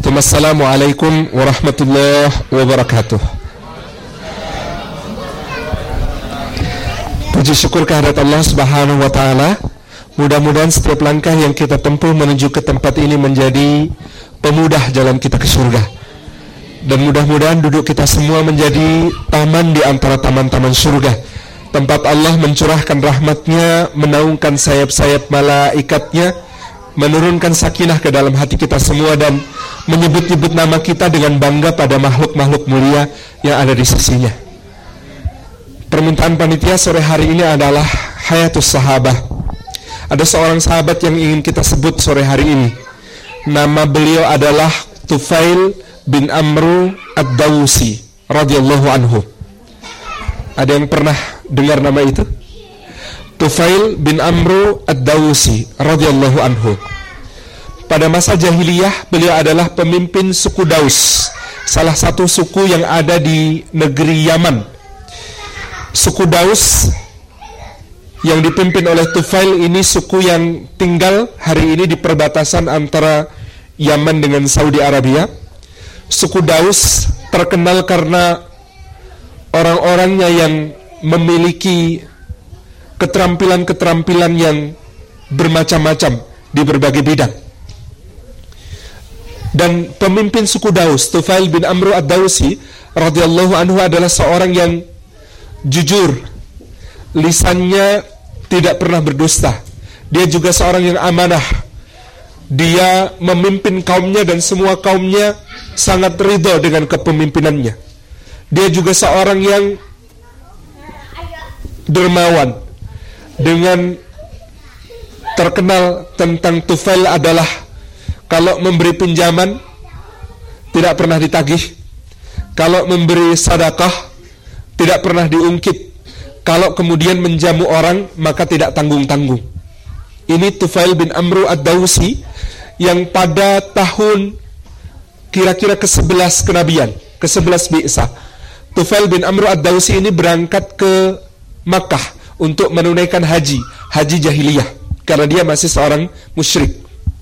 Assalamualaikum warahmatullahi wabarakatuh. Puji syukur kehadirat Allah Subhanahu wa taala. Mudah-mudahan setiap langkah yang kita tempuh menuju ke tempat ini menjadi pemudah jalan kita ke surga. Dan mudah-mudahan duduk kita semua menjadi taman di antara taman-taman surga, tempat Allah mencurahkan rahmatnya, menaungkan sayap-sayap malaikatnya, menurunkan sakinah ke dalam hati kita semua, dan menyebut-nyebut nama kita dengan bangga pada makhluk-makhluk mulia yang ada di sisinya. Permintaan panitia sore hari ini adalah Hayatus Sahabah. Ada seorang sahabat yang ingin kita sebut sore hari ini. Nama beliau adalah Tufail bin Amru ad-Dawsi radhiyallahu anhu. Ada yang pernah dengar nama itu? Tufail bin Amru ad-Dawsi radhiyallahu anhu. Pada masa jahiliyah beliau adalah pemimpin suku Daus, salah satu suku yang ada di negeri Yaman. Suku Daus yang dipimpin oleh Tufail ini suku yang tinggal hari ini di perbatasan antara Yaman dengan Saudi Arabia. Suku Daus terkenal karena orang-orangnya yang memiliki keterampilan-keterampilan yang bermacam-macam di berbagai bidang. Dan pemimpin suku Daus, Tufail bin Amru ad-Dawsi radhiyallahu anhu, adalah seorang yang jujur, lisannya tidak pernah berdusta. Dia juga seorang yang amanah. Dia memimpin kaumnya dan semua kaumnya sangat ridho dengan kepemimpinannya. Dia juga seorang yang dermawan. Dengan terkenal tentang Tufail adalah kalau memberi pinjaman tidak pernah ditagih, kalau memberi sedekah tidak pernah diungkit, kalau kemudian menjamu orang maka tidak tanggung-tanggung. Ini Tufail bin Amru ad-Dawsi yang pada tahun kira-kira ke-11 kenabian, ke-11 bi'sah, Tufail bin Amru ad-Dawsi ini berangkat ke Makkah untuk menunaikan haji jahiliyah, karena dia masih seorang musyrik.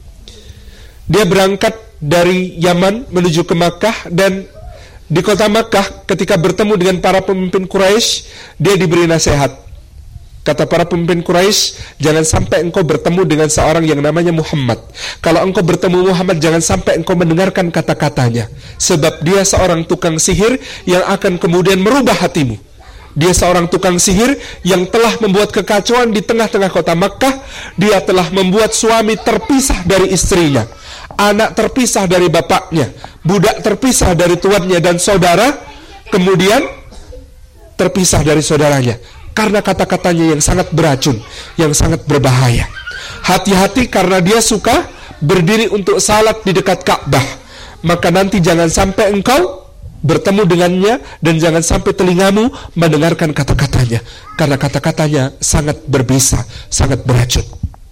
Dia berangkat dari Yaman menuju ke Makkah, dan di kota Makkah ketika bertemu dengan para pemimpin Quraisy, dia diberi nasihat. Kata para pemimpin Quraisy, jangan sampai engkau bertemu dengan seorang yang namanya Muhammad. Kalau engkau bertemu Muhammad, jangan sampai engkau mendengarkan kata-katanya, sebab dia seorang tukang sihir yang akan kemudian merubah hatimu. Dia seorang tukang sihir yang telah membuat kekacauan di tengah-tengah kota Makkah. Dia telah membuat suami terpisah dari istrinya, anak terpisah dari bapaknya, budak terpisah dari tuannya, dan saudara kemudian terpisah dari saudaranya, karena kata-katanya yang sangat beracun, yang sangat berbahaya. Hati-hati, karena dia suka berdiri untuk salat di dekat Ka'bah. Maka nanti jangan sampai engkau bertemu dengannya, dan jangan sampai telingamu mendengarkan kata-katanya, karena kata-katanya sangat berbisa, sangat beracun.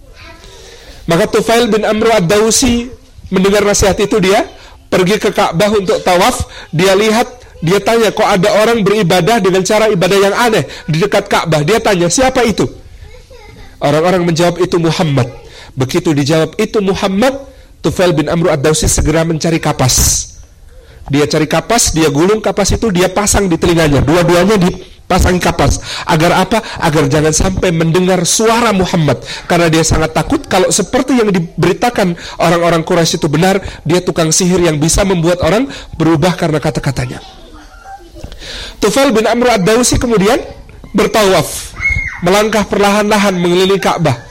Maka Tufail bin Amru ad-Dawsi mendengar nasihat itu, dia pergi ke Ka'bah untuk tawaf. Dia lihat, dia tanya, kok ada orang beribadah dengan cara ibadah yang aneh di dekat Ka'bah. Dia tanya, siapa itu? Orang-orang menjawab, itu Muhammad. Begitu dijawab itu Muhammad, Tufail bin Amru ad-Dawsi segera mencari kapas. Dia cari kapas, dia gulung kapas itu, dia pasang di telinganya. Dua-duanya dipasang kapas. Agar apa? Agar jangan sampai mendengar suara Muhammad. Karena dia sangat takut kalau seperti yang diberitakan orang-orang Quraisy itu benar, dia tukang sihir yang bisa membuat orang berubah karena kata-katanya. Tufail bin Amru ad-Dawsi kemudian bertawaf, melangkah perlahan-lahan mengelilingi Ka'bah.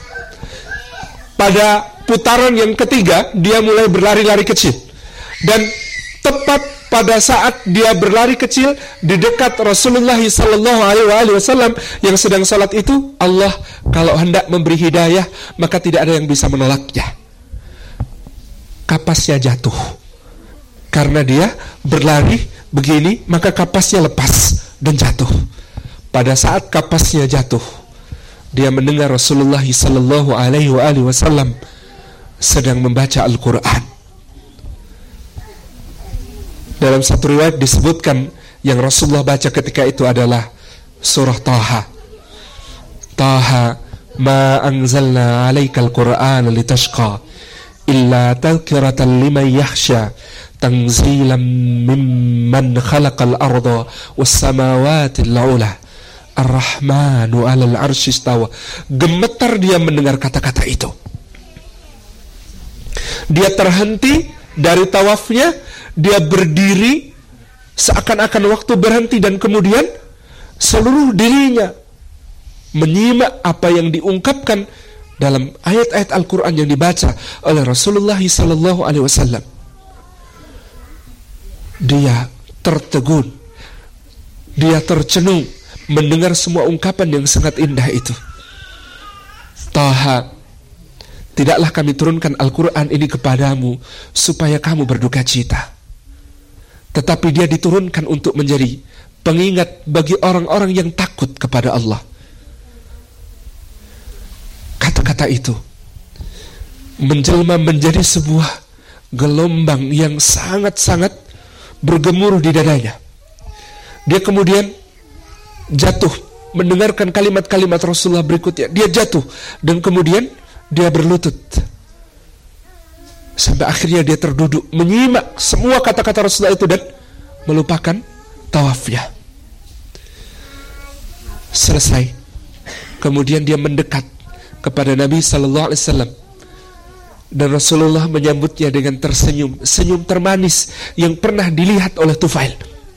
Pada putaran yang ketiga, dia mulai berlari-lari kecil. Dan tepat pada saat dia berlari kecil di dekat Rasulullah sallallahu alaihi wasallam yang sedang salat itu, Allah kalau hendak memberi hidayah maka tidak ada yang bisa menolaknya. Kapasnya jatuh. Karena dia berlari begini, maka kapasnya lepas dan jatuh. Pada saat kapasnya jatuh, dia mendengar Rasulullah sallallahu alaihi wasallam sedang membaca Al-Qur'an. Dalam satu riwayat disebutkan yang Rasulullah baca ketika itu adalah surah Taha. Taha ma anzalna alaikal Qur'an litashqa illa tadhkiratan liman yakhsha tanzilan mimman khalaqal arda was samawati al-ula ar-rahmanu 'alal 'arsy istawa. Gemetar dia mendengar kata-kata itu. Dia terhenti dari tawafnya, dia berdiri seakan-akan waktu berhenti, dan kemudian seluruh dirinya menyimak apa yang diungkapkan dalam ayat-ayat Al-Quran yang dibaca oleh Rasulullah SAW. Dia tertegun, dia tercenung mendengar semua ungkapan yang sangat indah itu. Taha, tidaklah kami turunkan Al-Quran ini kepadamu supaya kamu berduka cita, tetapi dia diturunkan untuk menjadi pengingat bagi orang-orang yang takut kepada Allah. Kata-kata itu menjelma menjadi sebuah gelombang yang sangat-sangat bergemuruh di dadanya. Dia kemudian jatuh mendengarkan kalimat-kalimat Rasulullah berikutnya. Dia jatuh dan kemudian dia berlutut sampai akhirnya dia terduduk menyimak semua kata-kata Rasulullah itu dan melupakan tawafnya. Selesai, kemudian dia mendekat kepada Nabi Sallallahu Alaihi Wasallam, dan Rasulullah menyambutnya dengan tersenyum, senyum termanis yang pernah dilihat oleh Tufail.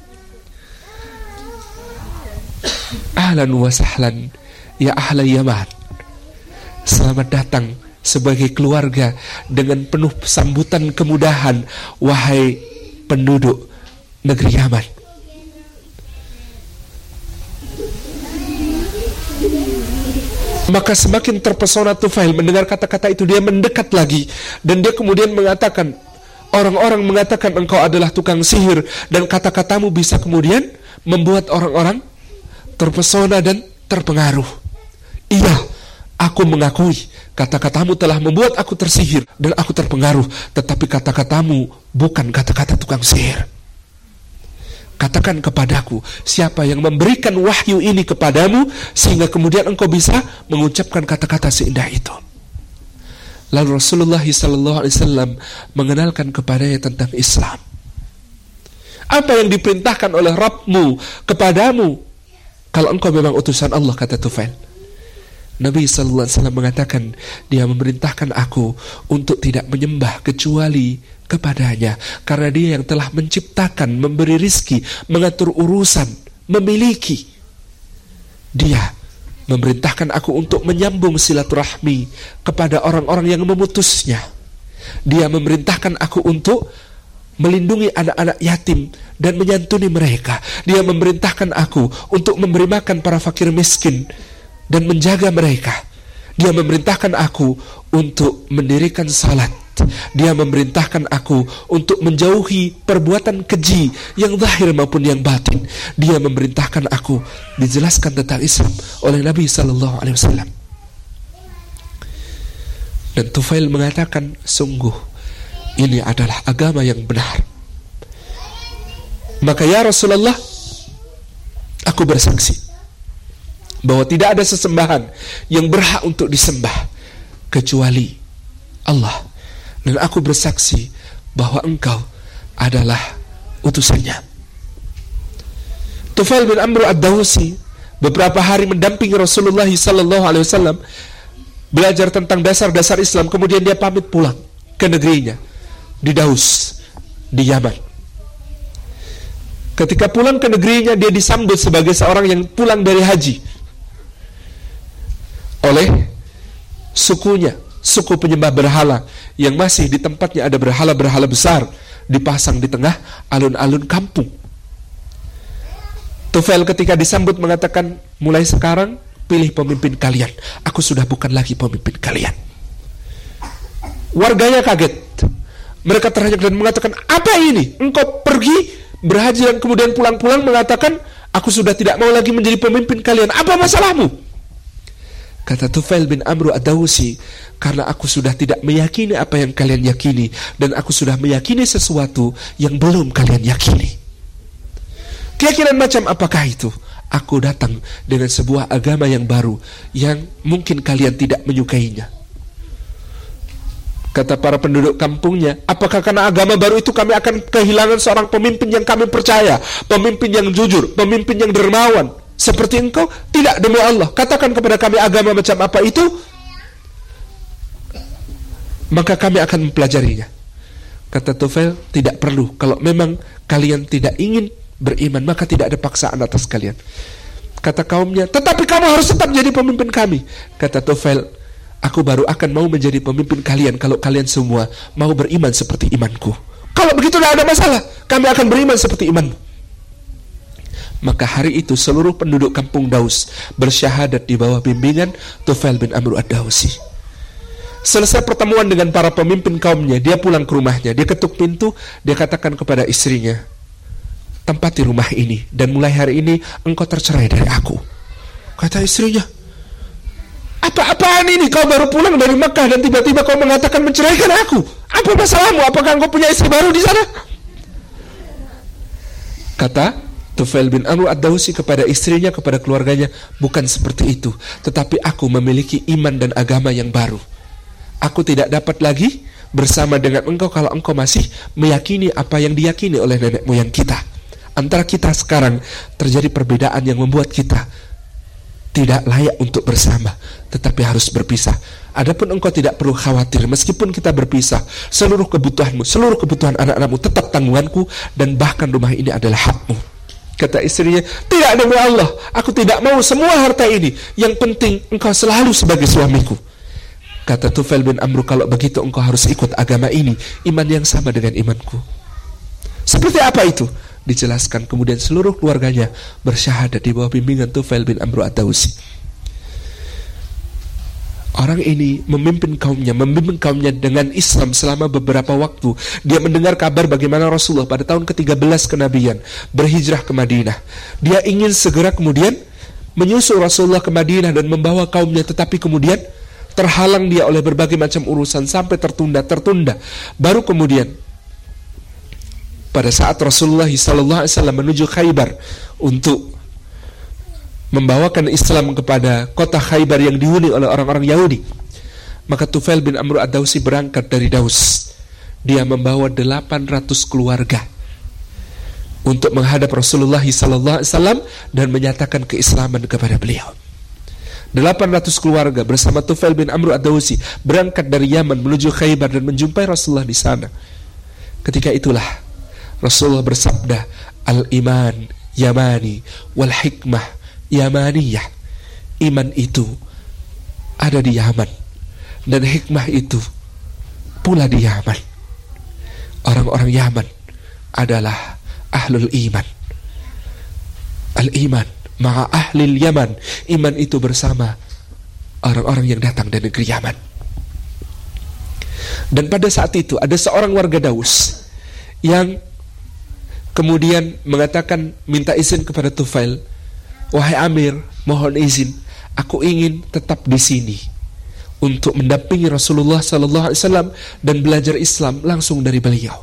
Ahlan wa sahlan ya ahla Yaman, selamat datang sebagai keluarga dengan penuh sambutan kemudahan, wahai penduduk negeri Yaman. Maka semakin terpesona Tufail mendengar kata-kata itu. Dia mendekat lagi dan dia kemudian mengatakan, orang-orang mengatakan engkau adalah tukang sihir, dan kata-katamu bisa kemudian membuat orang-orang terpesona dan terpengaruh. Iya, aku mengakui kata-katamu telah membuat aku tersihir dan aku terpengaruh, tetapi kata-katamu bukan kata-kata tukang sihir. Katakan kepadaku, siapa yang memberikan wahyu ini kepadamu sehingga kemudian engkau bisa mengucapkan kata-kata seindah itu. Lalu Rasulullah SAW mengenalkan kepadanya tentang Islam. Apa yang diperintahkan oleh Rabbmu kepadamu kalau engkau memang utusan Allah, kata Tufail. Nabi SAW mengatakan, dia memerintahkan aku untuk tidak menyembah kecuali kepadanya, karena dia yang telah menciptakan, memberi rizki, mengatur urusan, memiliki. Dia memerintahkan aku untuk menyambung silaturahmi kepada orang-orang yang memutusnya. Dia memerintahkan aku untuk melindungi anak-anak yatim dan menyantuni mereka. Dia memerintahkan aku untuk memberi makan para fakir miskin dan menjaga mereka. Dia memerintahkan aku untuk mendirikan salat. Dia memerintahkan aku untuk menjauhi perbuatan keji yang zahir maupun yang batin. Dia memerintahkan aku, dijelaskan tentang Islam oleh Nabi SAW. Dan Tufail mengatakan, sungguh ini adalah agama yang benar. Maka ya Rasulullah, aku bersaksi bahwa tidak ada sesembahan yang berhak untuk disembah kecuali Allah, dan aku bersaksi bahwa engkau adalah utusannya. Tufail bin Amr ad-Dawsi beberapa hari mendampingi Rasulullah SAW belajar tentang dasar-dasar Islam. Kemudian dia pamit pulang ke negerinya di Daus, di Yaman. Ketika pulang ke negerinya, dia disambut sebagai seorang yang pulang dari haji oleh sukunya, suku penyembah berhala yang masih di tempatnya ada berhala-berhala besar dipasang di tengah alun-alun kampung. Tufail ketika disambut mengatakan, mulai sekarang pilih pemimpin kalian, aku sudah bukan lagi pemimpin kalian. Warganya kaget, mereka terhenyak dan mengatakan, apa ini? Engkau pergi berhaji dan kemudian pulang-pulang mengatakan, aku sudah tidak mau lagi menjadi pemimpin kalian, apa masalahmu? Kata Tufail bin Amr ad-Dawsi, karena aku sudah tidak meyakini apa yang kalian yakini, dan aku sudah meyakini sesuatu yang belum kalian yakini. Keyakinan macam apakah itu? Aku datang dengan sebuah agama yang baru yang mungkin kalian tidak menyukainya. Kata para penduduk kampungnya, apakah karena agama baru itu kami akan kehilangan seorang pemimpin yang kami percaya, pemimpin yang jujur, pemimpin yang dermawan seperti engkau? Tidak, demi Allah, katakan kepada kami agama macam apa itu, maka kami akan mempelajarinya. Kata Tufail, tidak perlu. Kalau memang kalian tidak ingin beriman, maka tidak ada paksaan atas kalian. Kata kaumnya, tetapi kamu harus tetap jadi pemimpin kami. Kata Tufail, aku baru akan mau menjadi pemimpin kalian kalau kalian semua mau beriman seperti imanku. Kalau begitu tidak ada masalah, kami akan beriman seperti imanmu. Maka hari itu seluruh penduduk kampung Daus bersyahadat di bawah bimbingan Tufail bin Amr ad-Dausi. Selesai pertemuan dengan para pemimpin kaumnya, dia pulang ke rumahnya, dia ketuk pintu, dia katakan kepada istrinya, tempati rumah ini, dan mulai hari ini engkau tercerai dari aku. Kata istrinya, apa-apaan ini? Kau baru pulang dari Makkah dan tiba-tiba kau mengatakan menceraikan aku. Apa masalahmu? Apakah engkau punya istri baru di sana? Kata Tufail bin Amr ad-Dausi kepada istrinya, kepada keluarganya, bukan seperti itu, tetapi aku memiliki iman dan agama yang baru. Aku tidak dapat lagi bersama dengan engkau kalau engkau masih meyakini apa yang diyakini oleh nenek moyang kita. Antara kita sekarang terjadi perbedaan yang membuat kita tidak layak untuk bersama, tetapi harus berpisah. Adapun engkau tidak perlu khawatir, meskipun kita berpisah, seluruh kebutuhanmu, seluruh kebutuhan anak-anakmu tetap tanggunganku, dan bahkan rumah ini adalah hakmu. Kata istrinya, tidak, demi Allah, aku tidak mau semua harta ini, yang penting engkau selalu sebagai suamiku. Kata Tufail bin Amr, kalau begitu engkau harus ikut agama ini, iman yang sama dengan imanku. Seperti apa itu? Dijelaskan. Kemudian seluruh keluarganya bersyahadat di bawah bimbingan Tufail bin Amr ad-Dausi. Orang ini memimpin kaumnya dengan Islam selama beberapa waktu. Dia mendengar kabar bagaimana Rasulullah pada tahun ke-13 kenabian berhijrah ke Madinah. Dia ingin segera kemudian menyusul Rasulullah ke Madinah dan membawa kaumnya, tetapi kemudian terhalang dia oleh berbagai macam urusan sampai tertunda. Baru kemudian pada saat Rasulullah SAW menuju Khaybar untuk membawakan Islam kepada kota Khaybar yang dihuni oleh orang-orang Yahudi, maka Tufail bin Amr ad-Dausi berangkat dari Daus. Dia membawa 800 keluarga untuk menghadap Rasulullah SAW dan menyatakan keislaman kepada beliau. 800 keluarga bersama Tufail bin Amr ad-Dausi berangkat dari Yaman menuju Khaybar dan menjumpai Rasulullah di sana. Ketika itulah Rasulullah bersabda, al-iman yamani wal hikmah yamaniyah. Iman itu ada di Yaman dan hikmah itu pula di Yaman. Orang-orang Yaman adalah ahlul iman. Al-iman ma'a ahlil Yaman. Iman itu bersama orang-orang yang datang dari negeri Yaman. Dan pada saat itu ada seorang warga Daus yang kemudian mengatakan, minta izin kepada Tufail, wahai Amir, mohon izin, aku ingin tetap di sini untuk mendampingi Rasulullah SAW dan belajar Islam langsung dari beliau.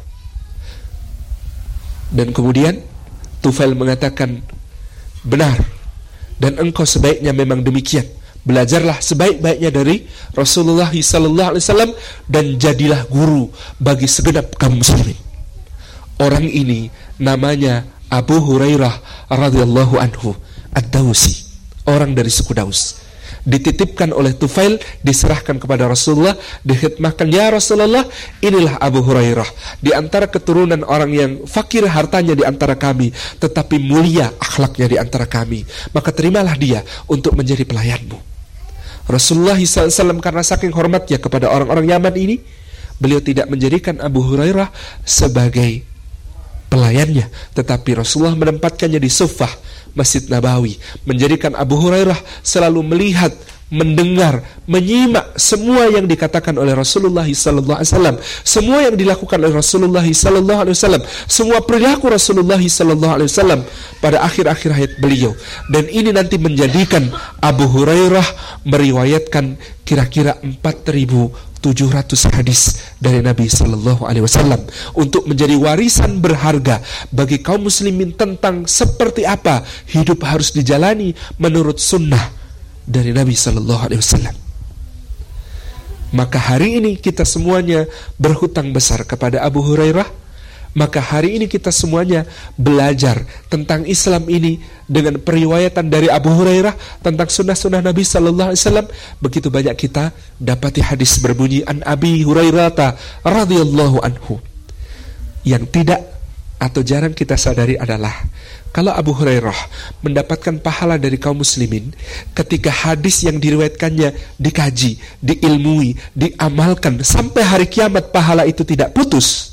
Dan kemudian Tufail mengatakan, benar, dan engkau sebaiknya memang demikian. Belajarlah sebaik-baiknya dari Rasulullah SAW dan jadilah guru bagi segenap kaum muslimin. Orang ini namanya Abu Hurairah radhiyallahu anhu ad-Dausi, orang dari suku Daus. Dititipkan oleh Tufail, diserahkan kepada Rasulullah, dikhidmahkan, ya Rasulullah, inilah Abu Hurairah, di antara keturunan orang yang fakir hartanya di antara kami, tetapi mulia akhlaknya di antara kami, maka terimalah dia untuk menjadi pelayanmu. Rasulullah SAW karena saking hormatnya kepada orang-orang Yaman ini, beliau tidak menjadikan Abu Hurairah sebagai pelayannya, tetapi Rasulullah menempatkannya di Suffah, Masjid Nabawi, menjadikan Abu Hurairah selalu melihat, mendengar, menyimak semua yang dikatakan oleh Rasulullah SAW, semua yang dilakukan oleh Rasulullah SAW, semua perilaku Rasulullah SAW pada akhir-akhir hayat beliau. Dan ini nanti menjadikan Abu Hurairah meriwayatkan kira-kira 4.700 hadis dari Nabi SAW untuk menjadi warisan berharga bagi kaum muslimin tentang seperti apa hidup harus dijalani menurut sunnah dari Nabi SAW. Maka hari ini kita semuanya berhutang besar kepada Abu Hurairah. Maka hari ini kita semuanya belajar tentang Islam ini dengan periwayatan dari Abu Hurairah tentang sunnah-sunnah Nabi Sallallahu Alaihi Wasallam. Begitu banyak kita dapati hadis berbunyi an Abi Hurairah radhiyallahu anhu. Yang tidak atau jarang kita sadari adalah kalau Abu Hurairah mendapatkan pahala dari kaum muslimin ketika hadis yang diriwayatkannya dikaji, diilmui, diamalkan sampai hari kiamat, pahala itu tidak putus.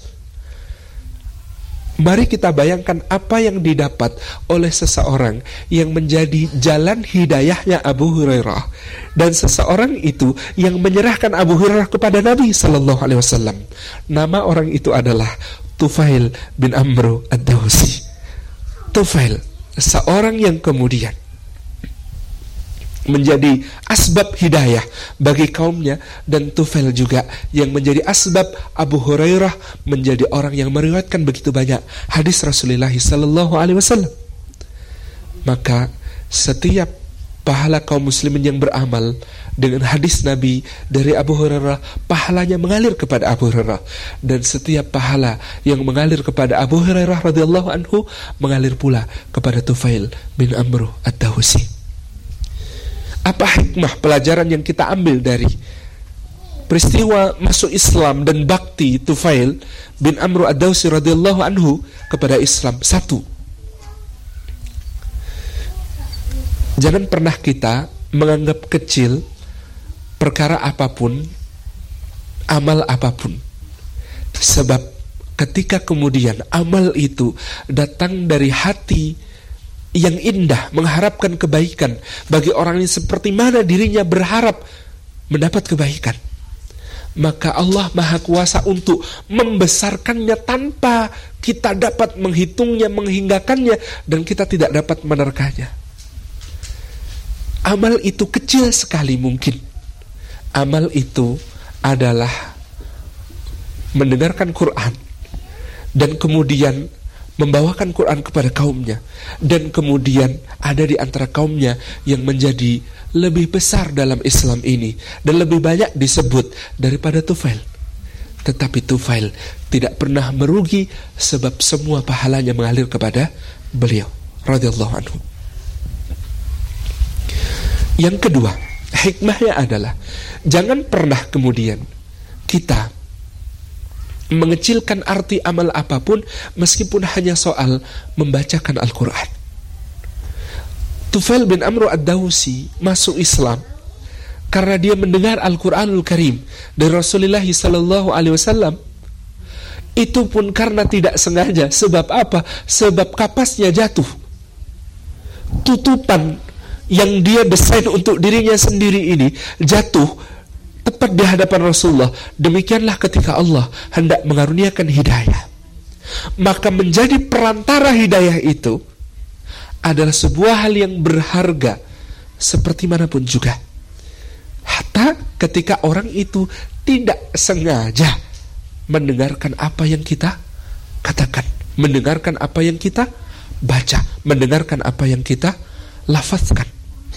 Mari kita bayangkan apa yang didapat oleh seseorang yang menjadi jalan hidayahnya Abu Hurairah, dan seseorang itu yang menyerahkan Abu Hurairah kepada Nabi Sallallahu Alaihi Wasallam. Nama orang itu adalah Tufail bin Amr ad-Dawsi. Tufail, seorang yang kemudian menjadi asbab hidayah bagi kaumnya, dan Tufail juga yang menjadi asbab Abu Hurairah menjadi orang yang meriwayatkan begitu banyak hadis Rasulullah sallallahu alaihi wasallam. Maka setiap pahala kaum muslimin yang beramal dengan hadis Nabi dari Abu Hurairah, pahalanya mengalir kepada Abu Hurairah, dan setiap pahala yang mengalir kepada Abu Hurairah radhiyallahu anhu mengalir pula kepada Tufail bin Amr ad-Dawsi. Apa hikmah pelajaran yang kita ambil dari peristiwa masuk Islam dan bakti Tufail bin Amr ad-Dawsi radhiyallahu anhu kepada Islam? Satu, jangan pernah kita menganggap kecil perkara apapun, amal apapun. Sebab ketika kemudian amal itu datang dari hati yang indah, mengharapkan kebaikan bagi orang ini seperti mana dirinya berharap mendapat kebaikan, maka Allah Maha Kuasa untuk membesarkannya tanpa kita dapat menghitungnya, menghinggakannya, dan kita tidak dapat menerkanya. Amal itu kecil sekali mungkin. Amal itu adalah mendengarkan Quran dan kemudian membawakan Quran kepada kaumnya, dan kemudian ada di antara kaumnya yang menjadi lebih besar dalam Islam ini dan lebih banyak disebut daripada Tufail. Tetapi Tufail tidak pernah merugi sebab semua pahalanya mengalir kepada beliau radhiyallahu anhu. Yang kedua, hikmahnya adalah jangan pernah kemudian kita mengecilkan arti amal apapun meskipun hanya soal membacakan Al-Quran. Tufail bin Amr ad-Dawsi masuk Islam karena dia mendengar Al-Quranul Karim dari Rasulullah SAW. Itu pun karena tidak sengaja. Sebab apa? Sebab kapasnya jatuh. Tutupan yang dia desain untuk dirinya sendiri ini jatuh tepat di hadapan Rasulullah. Demikianlah ketika Allah hendak mengaruniakan hidayah, maka menjadi perantara hidayah itu adalah sebuah hal yang berharga seperti manapun juga. Hatta ketika orang itu tidak sengaja mendengarkan apa yang kita katakan, mendengarkan apa yang kita baca, mendengarkan apa yang kita lafazkan.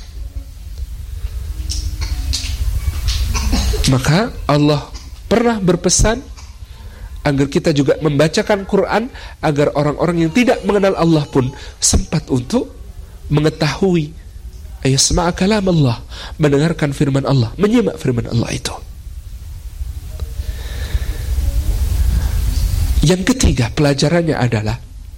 Maka Allah pernah berpesan agar kita juga membacakan Quran, agar orang-orang yang tidak mengenal Allah pun sempat untuk mengetahui yasma'a kalam Allah, mendengarkan firman Allah, menyimak firman Allah itu. Yang ketiga pelajarannya adalah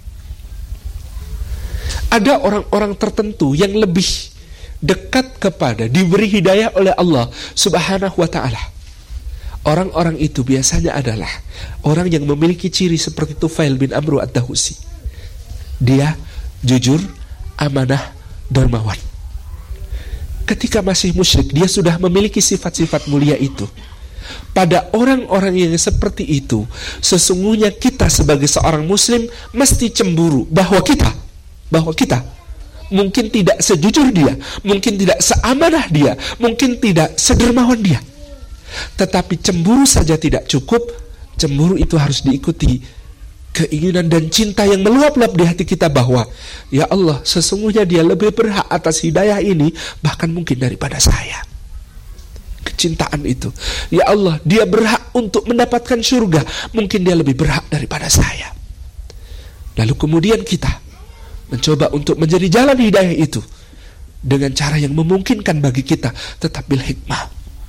ada orang-orang tertentu yang lebih dekat kepada, diberi hidayah oleh Allah Subhanahu wa ta'ala. Orang-orang itu biasanya adalah orang yang memiliki ciri seperti Tufail bin Amr ad-Dawsi. Dia jujur, amanah, dermawan. Ketika masih musyrik, dia sudah memiliki sifat-sifat mulia itu. Pada orang-orang yang seperti itu, sesungguhnya kita sebagai seorang muslim mesti cemburu bahwa kita mungkin tidak sejujur dia, mungkin tidak seamanah dia, mungkin tidak sedermawan dia. Tetapi cemburu saja tidak cukup. Cemburu itu harus diikuti keinginan dan cinta yang meluap-luap di hati kita bahwa ya Allah, sesungguhnya dia lebih berhak atas hidayah ini bahkan mungkin daripada saya. kecintaan itu. Ya Allah, dia berhak untuk mendapatkan surga, mungkin dia lebih berhak daripada saya. Lalu kemudian kita mencoba untuk menjadi jalan hidayah itu dengan cara yang memungkinkan bagi kita, tetap bil hikmah.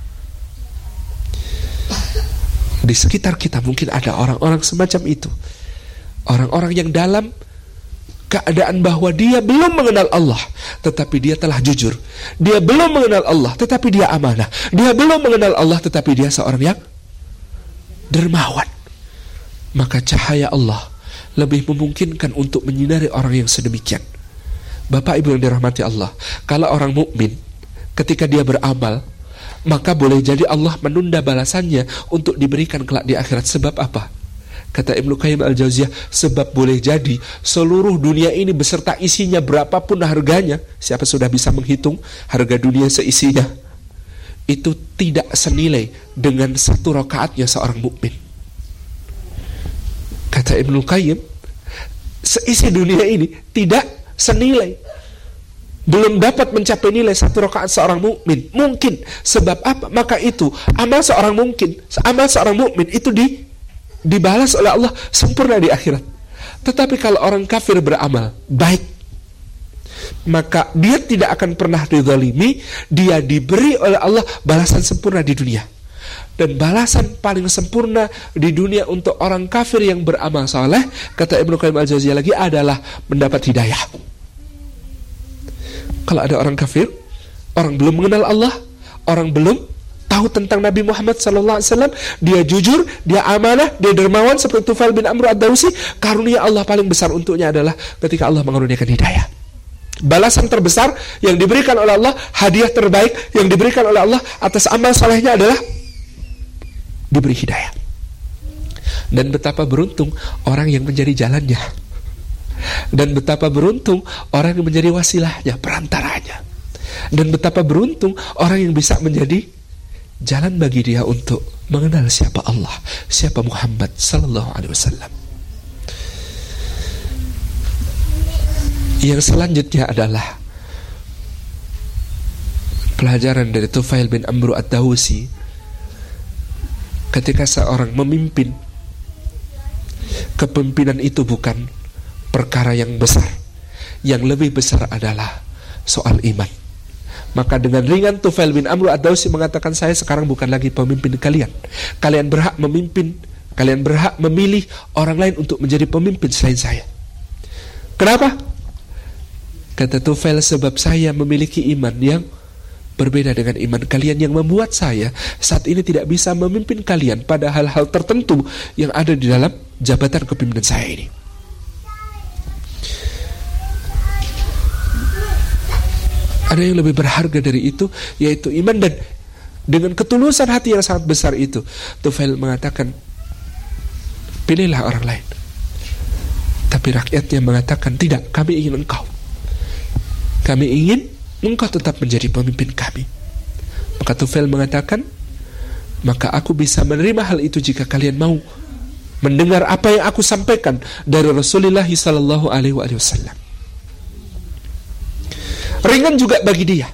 Di sekitar kita mungkin ada orang-orang semacam itu, orang-orang yang dalam keadaan bahwa dia belum mengenal Allah, tetapi dia telah jujur. Dia belum mengenal Allah, tetapi dia amanah. Dia belum mengenal Allah, tetapi dia seorang yang dermawan. Maka cahaya Allah lebih memungkinkan untuk menyinari orang yang sedemikian. Bapak Ibu yang dirahmati Allah, kalau orang mukmin ketika dia beramal, maka boleh jadi Allah menunda balasannya untuk diberikan kelak di akhirat. Sebab apa? Kata Ibnu Qayyim al-Jauziyah, sebab boleh jadi seluruh dunia ini beserta isinya berapapun harganya, siapa sudah bisa menghitung harga dunia seisinya, itu tidak senilai dengan satu rakaatnya seorang mukmin. Kata Ibnu Qayyim, seisi dunia ini tidak senilai, belum dapat mencapai nilai satu rakaat seorang mukmin. Mungkin sebab apa? Maka itu amal seorang mukmin itu dibalas oleh Allah sempurna di akhirat. Tetapi kalau orang kafir beramal baik, maka dia tidak akan pernah dizalimi, dia diberi oleh Allah balasan sempurna di dunia. Dan balasan paling sempurna di dunia untuk orang kafir yang beramal saleh, kata Ibnu Qayyim al-Jauziyah lagi, adalah mendapat hidayah. Kalau ada orang kafir, orang belum mengenal Allah, orang belum tahu tentang Nabi Muhammad SAW, dia jujur, dia amanah, dia dermawan seperti Tufail bin Amr ad-Dawsi, karunia Allah paling besar untuknya adalah ketika Allah mengaruniakan hidayah. Balasan terbesar yang diberikan oleh Allah, hadiah terbaik yang diberikan oleh Allah atas amal salehnya adalah diberi hidayah. Dan betapa beruntung orang yang menjadi jalannya, dan betapa beruntung orang yang menjadi wasilahnya, perantaranya, dan betapa beruntung orang yang bisa menjadi jalan bagi dia untuk mengenal siapa Allah, siapa Muhammad sallallahu alaihi wasallam. Yang selanjutnya adalah pelajaran dari Tufail bin Amr ad-Dawsi. Ketika seorang memimpin, kepemimpinan itu bukan perkara yang besar. Yang lebih besar adalah soal iman. Maka dengan ringan Tufail bin Amr ad-Dawsi mengatakan, saya sekarang bukan lagi pemimpin kalian. Kalian berhak memimpin, kalian berhak memilih orang lain untuk menjadi pemimpin selain saya. Kenapa? Kata Tufail, sebab saya memiliki iman yang berbeda dengan iman kalian, yang membuat saya saat ini tidak bisa memimpin kalian pada hal-hal tertentu yang ada di dalam jabatan kepemimpinan saya ini. Ada yang lebih berharga dari itu, yaitu iman. Dan dengan ketulusan hati yang sangat besar itu, Tufail mengatakan, pilihlah orang lain. Tapi rakyatnya mengatakan, tidak, kami ingin engkau. Kami ingin engkau tetap menjadi pemimpin kami. Maka Tufail mengatakan, maka aku bisa menerima hal itu jika kalian mau mendengar apa yang aku sampaikan dari Rasulullah sallallahu alaihi wasallam. Ringan juga bagi dia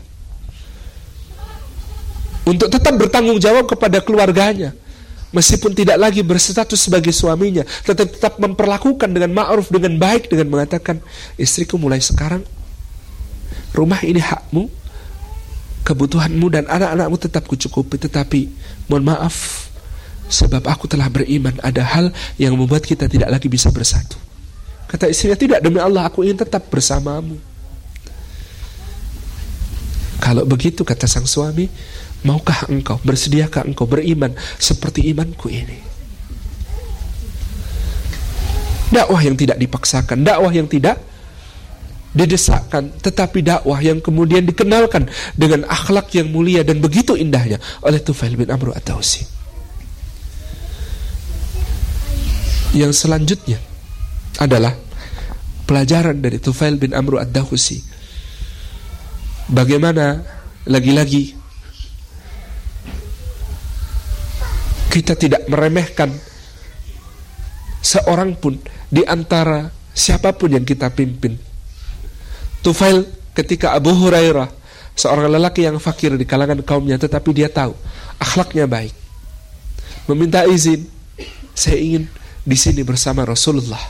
untuk tetap bertanggung jawab kepada keluarganya, meskipun tidak lagi berstatus sebagai suaminya, tetap memperlakukan dengan ma'ruf, dengan baik, dengan mengatakan, istriku, mulai sekarang rumah ini hakmu, kebutuhanmu dan anak-anakmu tetap kucukupi, tetapi mohon maaf, sebab aku telah beriman, ada hal yang membuat kita tidak lagi bisa bersatu. Kata istrinya, tidak, demi Allah aku ingin tetap bersamamu. Kalau begitu, kata sang suami, maukah engkau, bersediakah engkau beriman seperti imanku ini? Dakwah yang tidak dipaksakan, dakwah yang tidak didesakkan, tetapi dakwah yang kemudian dikenalkan dengan akhlak yang mulia dan begitu indahnya oleh Tufail bin Amr ad-Dawsi. Yang selanjutnya adalah pelajaran dari Tufail bin Amr ad-Dawsi. Bagaimana lagi-lagi kita tidak meremehkan seorang pun di antara siapapun yang kita pimpin. Tufail ketika Abu Hurairah seorang lelaki yang fakir di kalangan kaumnya, tetapi dia tahu akhlaknya baik, meminta izin, saya ingin di sini bersama Rasulullah.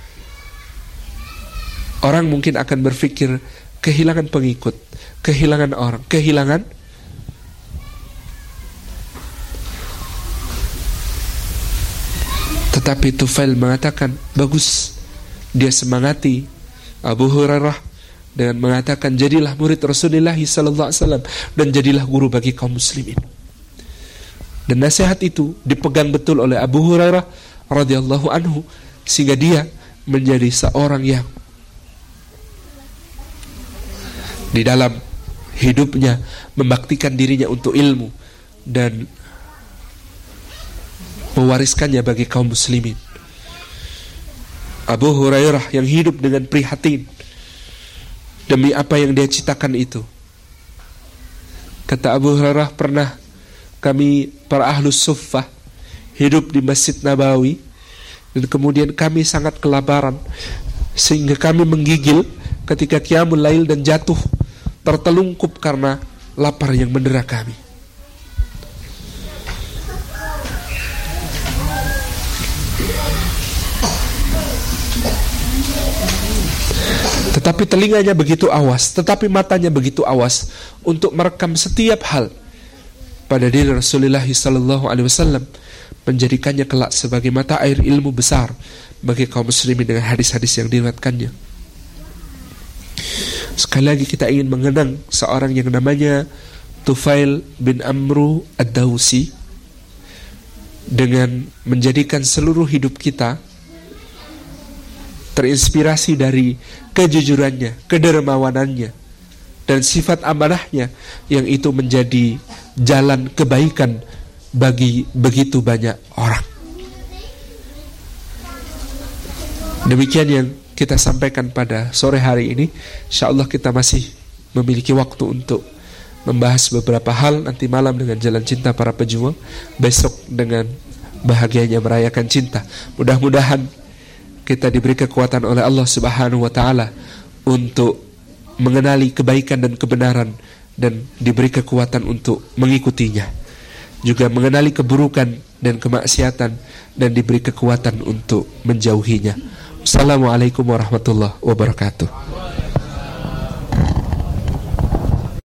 Orang mungkin akan berpikir kehilangan pengikut, kehilangan orang, kehilangan. Tetapi Tufail mengatakan bagus. Dia semangati Abu Hurairah dengan mengatakan, jadilah murid Rasulullah SAW dan jadilah guru bagi kaum muslimin. Dan nasihat itu dipegang betul oleh Abu Hurairah radhiyallahu anhu, sehingga dia menjadi seorang yang di dalam hidupnya membaktikan dirinya untuk ilmu dan mewariskannya bagi kaum muslimin. Abu Hurairah yang hidup dengan prihatin demi apa yang dia citakan itu. Kata Abu Hurairah, pernah kami para ahlus suffah hidup di Masjid Nabawi, dan kemudian kami sangat kelaparan sehingga kami menggigil ketika qiyamul lail dan jatuh tertelungkup karena lapar yang mendera kami. Tetapi telinganya begitu awas, tetapi matanya begitu awas untuk merekam setiap hal pada diri Rasulullah SAW, menjadikannya kelak sebagai mata air ilmu besar bagi kaum muslimin dengan hadis-hadis yang diriwayatkannya. Sekali lagi kita ingin mengenang seorang yang namanya Tufail bin Amru Ad-Dawsi, dengan menjadikan seluruh hidup kita terinspirasi dari kejujurannya, kedermawanannya, dan sifat amanahnya, yang itu menjadi jalan kebaikan bagi begitu banyak orang. Demikian yang kita sampaikan pada sore hari ini. InsyaAllah kita masih memiliki waktu untuk membahas beberapa hal. Nanti malam dengan jalan cinta para pejuang, besok dengan bahagianya merayakan cinta. Mudah-mudahan kita diberi kekuatan oleh Allah Subhanahu wa Ta'ala untuk mengenali kebaikan dan kebenaran, dan diberi kekuatan untuk mengikutinya, juga mengenali keburukan dan kemaksiatan, dan diberi kekuatan untuk menjauhinya. Assalamualaikum warahmatullahi wabarakatuh.